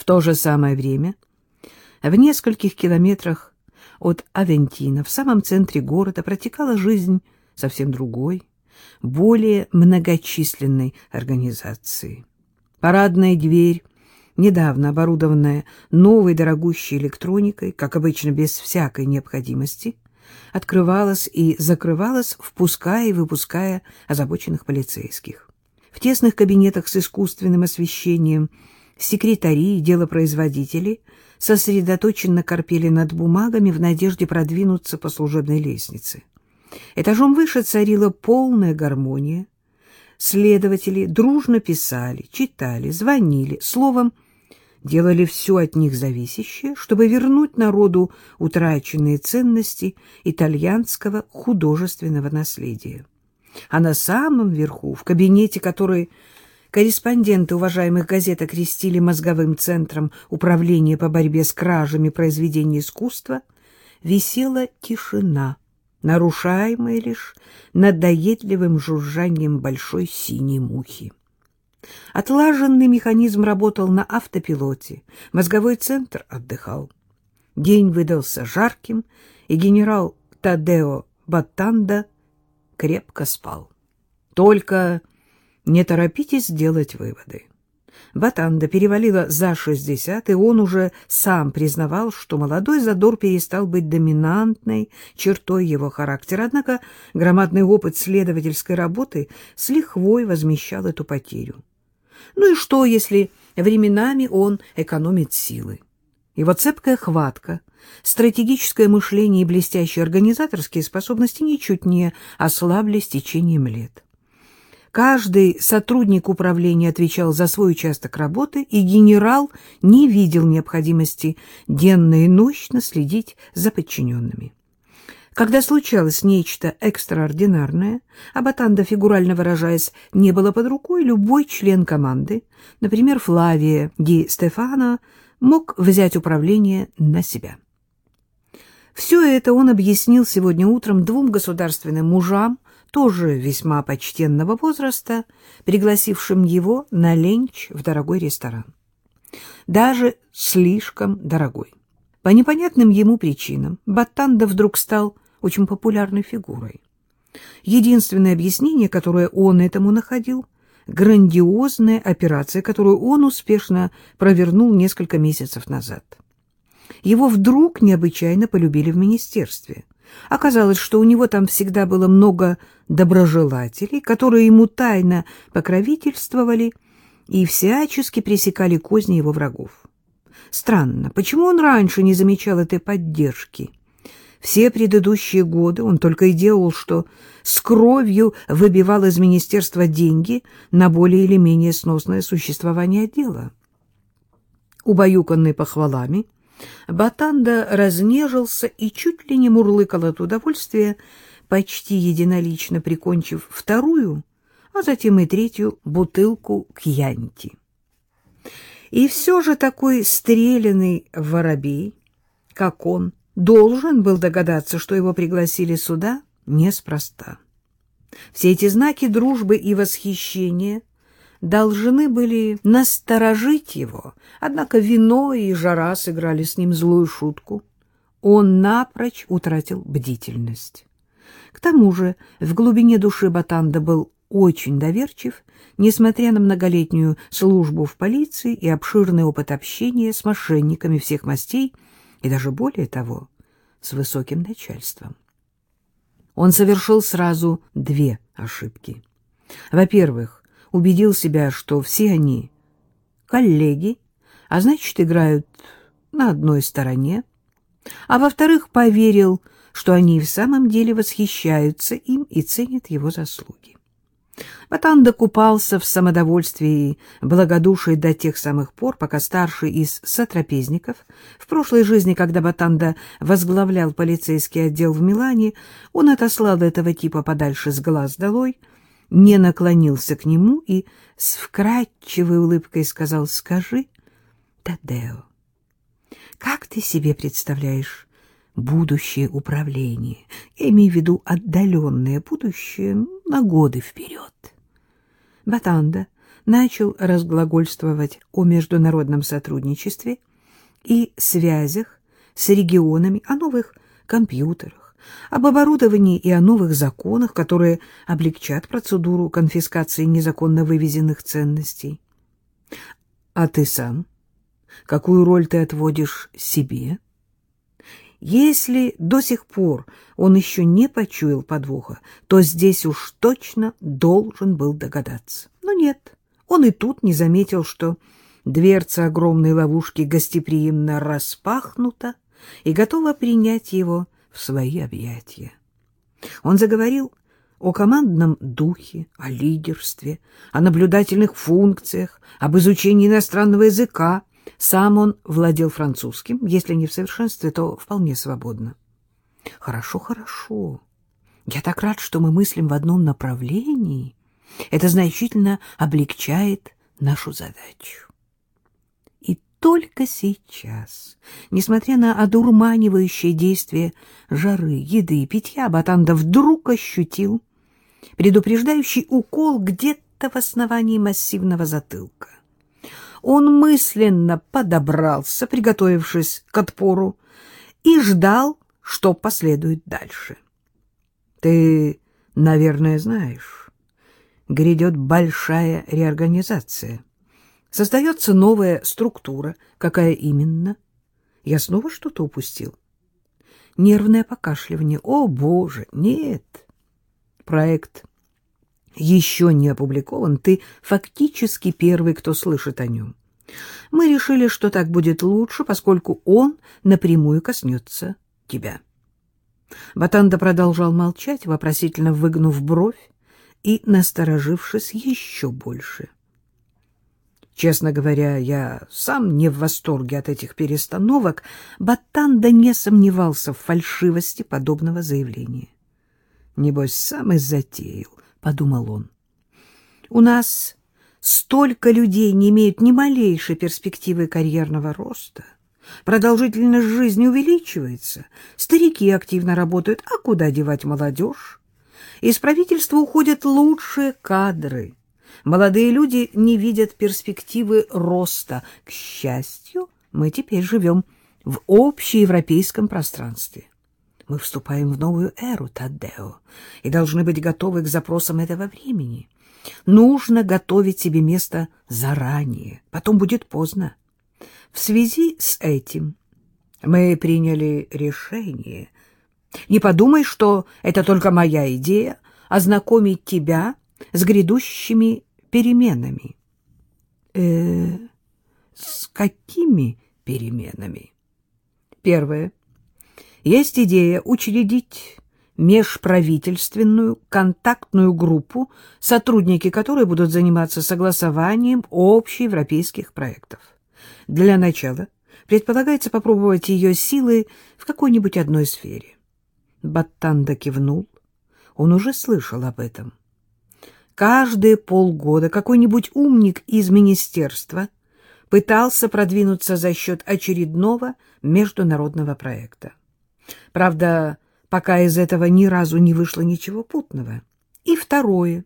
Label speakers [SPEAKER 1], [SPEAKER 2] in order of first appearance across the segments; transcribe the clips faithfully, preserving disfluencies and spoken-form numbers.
[SPEAKER 1] то же самое время в нескольких километрах от Авентино, в самом центре города, протекала жизнь совсем другой, более многочисленной организации. Парадная дверь, недавно оборудованная новой дорогущей электроникой, как обычно без всякой необходимости, открывалась и закрывалась, впуская и выпуская озабоченных полицейских. В тесных кабинетах с искусственным освещением секретари и делопроизводители сосредоточенно корпели над бумагами в надежде продвинуться по служебной лестнице. Этажом выше царила полная гармония. Следователи дружно писали, читали, звонили, словом, делали все от них зависящее, чтобы вернуть народу утраченные ценности итальянского художественного наследия. А на самом верху, в кабинете, который корреспонденты уважаемых газет окрестили мозговым центром управления по борьбе с кражами произведений искусства, висела тишина, нарушаемая лишь надоедливым жужжанием большой синей мухи. Отлаженный механизм работал на автопилоте, мозговой центр отдыхал. День выдался жарким, и генерал Тадео Батанда крепко спал. Только не торопитесь делать выводы. Батанда перевалила за шестьдесят, и он уже сам признавал, что молодой задор перестал быть доминантной чертой его характера. Однако громадный опыт следовательской работы с лихвой возмещал эту потерю. Ну и что, если временами он экономит силы? Его цепкая хватка, стратегическое мышление и блестящие организаторские способности ничуть не ослабли с течением лет. Каждый сотрудник управления отвечал за свой участок работы, и генерал не видел необходимости денно и ночно следить за подчиненными. Когда случалось нечто экстраординарное, а Батанда, фигурально выражаясь, не было под рукой, любой член команды, например, Флавия Ди Стефано, мог взять управление на себя. Все это он объяснил сегодня утром двум государственным мужам, тоже весьма почтенного возраста, пригласившим его на ленч в дорогой ресторан. Даже слишком дорогой. По непонятным ему причинам Батанда вдруг стал очень популярной фигурой. Единственное объяснение, которое он этому находил, грандиозная операция, которую он успешно провернул несколько месяцев назад. Его вдруг необычайно полюбили в министерстве. Оказалось, что у него там всегда было много доброжелателей, которые ему тайно покровительствовали и всячески пресекали козни его врагов. Странно, почему он раньше не замечал этой поддержки? Все предыдущие годы он только и делал, что с кровью выбивал из министерства деньги на более или менее сносное существование отдела. Убаюканный похвалами, Батанда разнежился и чуть ли не мурлыкал от удовольствия, почти единолично прикончив вторую, а затем и третью бутылку кьянти. И все же такой стреляный воробей, как он, должен был догадаться, что его пригласили сюда неспроста. Все эти знаки дружбы и восхищения должны были насторожить его, однако вино и жара сыграли с ним злую шутку. Он напрочь утратил бдительность. К тому же в глубине души Батанда был очень доверчив, несмотря на многолетнюю службу в полиции и обширный опыт общения с мошенниками всех мастей, и даже более того, с высоким начальством. Он совершил сразу две ошибки. Во-первых, убедил себя, что все они коллеги, а значит, играют на одной стороне, а во-вторых, поверил, что они в самом деле восхищаются им и ценят его заслуги. Батанда купался в самодовольствии и благодушии до тех самых пор, пока старший из сотрапезников, в прошлой жизни, когда Батанда возглавлял полицейский отдел в Милане, он отослал этого типа подальше с глаз долой, не наклонился к нему и с вкрадчивой улыбкой сказал: «Скажи, Тадео, как ты себе представляешь будущее управление? Я имею в виду отдаленное будущее на годы вперед». Батанда начал разглагольствовать о международном сотрудничестве и связях с регионами, о новых компьютерах, об оборудовании и о новых законах, которые облегчат процедуру конфискации незаконно вывезенных ценностей. А ты сам? Какую роль ты отводишь себе? Если до сих пор он еще не почуял подвоха, то здесь уж точно должен был догадаться. Но нет, он и тут не заметил, что дверца огромной ловушки гостеприимно распахнута и готова принять его в свои объятия. Он заговорил о командном духе, о лидерстве, о наблюдательных функциях, об изучении иностранного языка. Сам он владел французским, если не в совершенстве, то вполне свободно. Хорошо, хорошо. Я так рад, что мы мыслим в одном направлении. Это значительно облегчает нашу задачу. И только сейчас, несмотря на одурманивающее действие жары, еды и питья, Батанда вдруг ощутил предупреждающий укол где-то в основании массивного затылка. Он мысленно подобрался, приготовившись к отпору, и ждал, что последует дальше. Ты, наверное, знаешь, грядет большая реорганизация. Создается новая структура. Какая именно? Я снова что-то упустил? Нервное покашливание. О, Боже, нет. Проект еще не опубликован. Ты фактически первый, кто слышит о нем. Мы решили, что так будет лучше, поскольку он напрямую коснется тебя. Батанда продолжал молчать, вопросительно выгнув бровь и насторожившись еще больше. Честно говоря, я сам не в восторге от этих перестановок. Батанда не сомневался в фальшивости подобного заявления. Небось, сам и затеял, — подумал он. У нас столько людей не имеют ни малейшей перспективы карьерного роста. Продолжительность жизни увеличивается, старики активно работают, а куда девать молодежь? Из правительства уходят лучшие кадры. Молодые люди не видят перспективы роста. К счастью, мы теперь живем в общеевропейском пространстве. Мы вступаем в новую эру, Таддео, и должны быть готовы к запросам этого времени. Нужно готовить себе место заранее, потом будет поздно. В связи с этим мы приняли решение. Не подумай, что это только моя идея — ознакомить тебя с грядущими переменами. Э, с какими переменами? Первое. Есть идея учредить межправительственную контактную группу, сотрудники которой будут заниматься согласованием общеевропейских проектов. Для начала предполагается попробовать ее силы в какой-нибудь одной сфере. Батанда кивнул. Он уже слышал об этом. Каждые полгода какой-нибудь умник из министерства пытался продвинуться за счет очередного международного проекта. Правда, пока из этого ни разу не вышло ничего путного. И второе,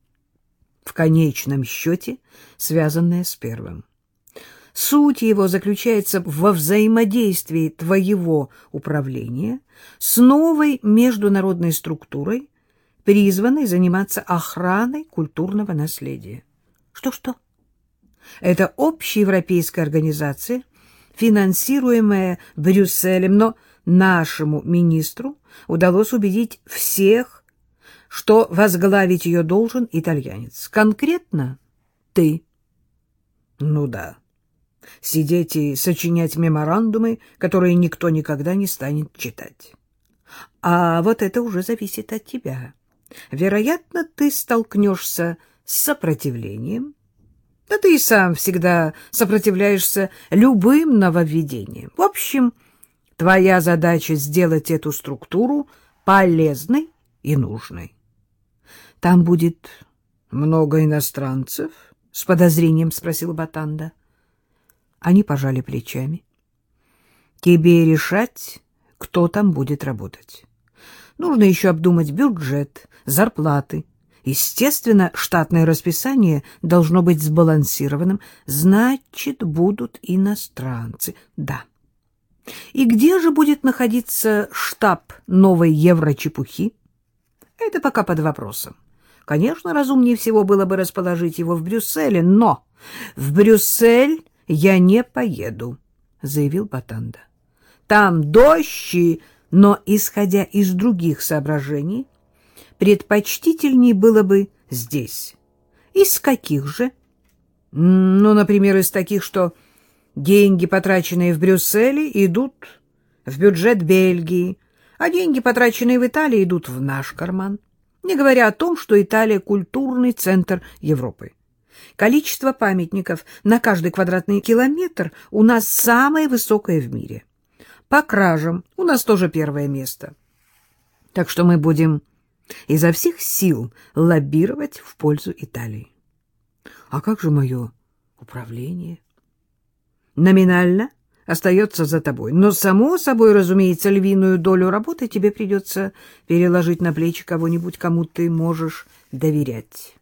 [SPEAKER 1] в конечном счете, связанное с первым. Суть его заключается во взаимодействии твоего управления с новой международной структурой, призванной заниматься охраной культурного наследия. Что-что? Это общеевропейская организация, финансируемая Брюсселем, но нашему министру удалось убедить всех, что возглавить ее должен итальянец. Конкретно ты. Ну да. Сидеть и сочинять меморандумы, которые никто никогда не станет читать. А вот это уже зависит от тебя. Вероятно, ты столкнешься с сопротивлением. Да ты и сам всегда сопротивляешься любым нововведениям. В общем, твоя задача — сделать эту структуру полезной и нужной. Там будет много иностранцев? — с подозрением спросил Батанда. Они пожали плечами. Тебе решать, кто там будет работать. Нужно еще обдумать бюджет, зарплаты, Естественно, штатное расписание должно быть сбалансированным. Значит, будут иностранцы. Да. И где же будет находиться штаб новой еврочепухи? Это пока под вопросом. Конечно, разумнее всего было бы расположить его в Брюсселе, но в Брюссель я не поеду, заявил Батанда. Там дождь, но, исходя из других соображений, предпочтительнее было бы здесь. Из каких же? Ну, например, из таких, что деньги, потраченные в Брюсселе, идут в бюджет Бельгии, а деньги, потраченные в Италии, идут в наш карман. Не говоря о том, что Италия — культурный центр Европы. Количество памятников на каждый квадратный километр у нас самое высокое в мире. По кражам у нас тоже первое место. Так что мы будем изо всех сил лоббировать в пользу Италии. А как же мое управление? Номинально остается за тобой, но, само собой, разумеется, львиную долю работы тебе придется переложить на плечи кого-нибудь, кому ты можешь доверять.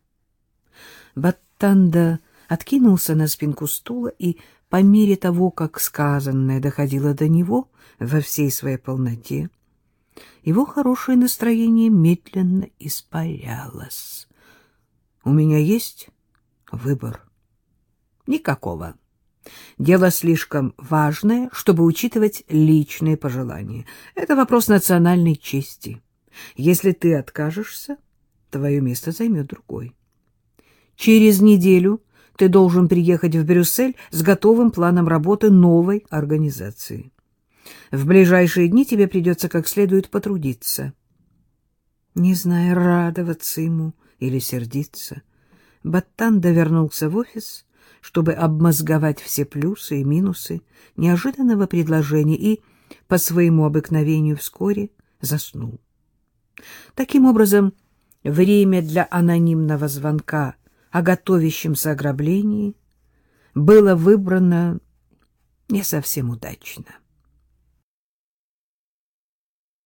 [SPEAKER 1] Батанда откинулся на спинку стула, и по мере того, как сказанное доходило до него во всей своей полноте, его хорошее настроение медленно испарялось. У меня есть выбор? Никакого. Дело слишком важное, чтобы учитывать личные пожелания. Это вопрос национальной чести. Если ты откажешься, твое место займет другой. Через неделю ты должен приехать в Брюссель с готовым планом работы новой организации. В ближайшие дни тебе придется как следует потрудиться. Не зная, радоваться ему или сердиться, Батанда вернулся в офис, чтобы обмозговать все плюсы и минусы неожиданного предложения, и по своему обыкновению вскоре заснул. Таким образом, время для анонимного звонка о готовящемся ограблении было выбрано не совсем удачно.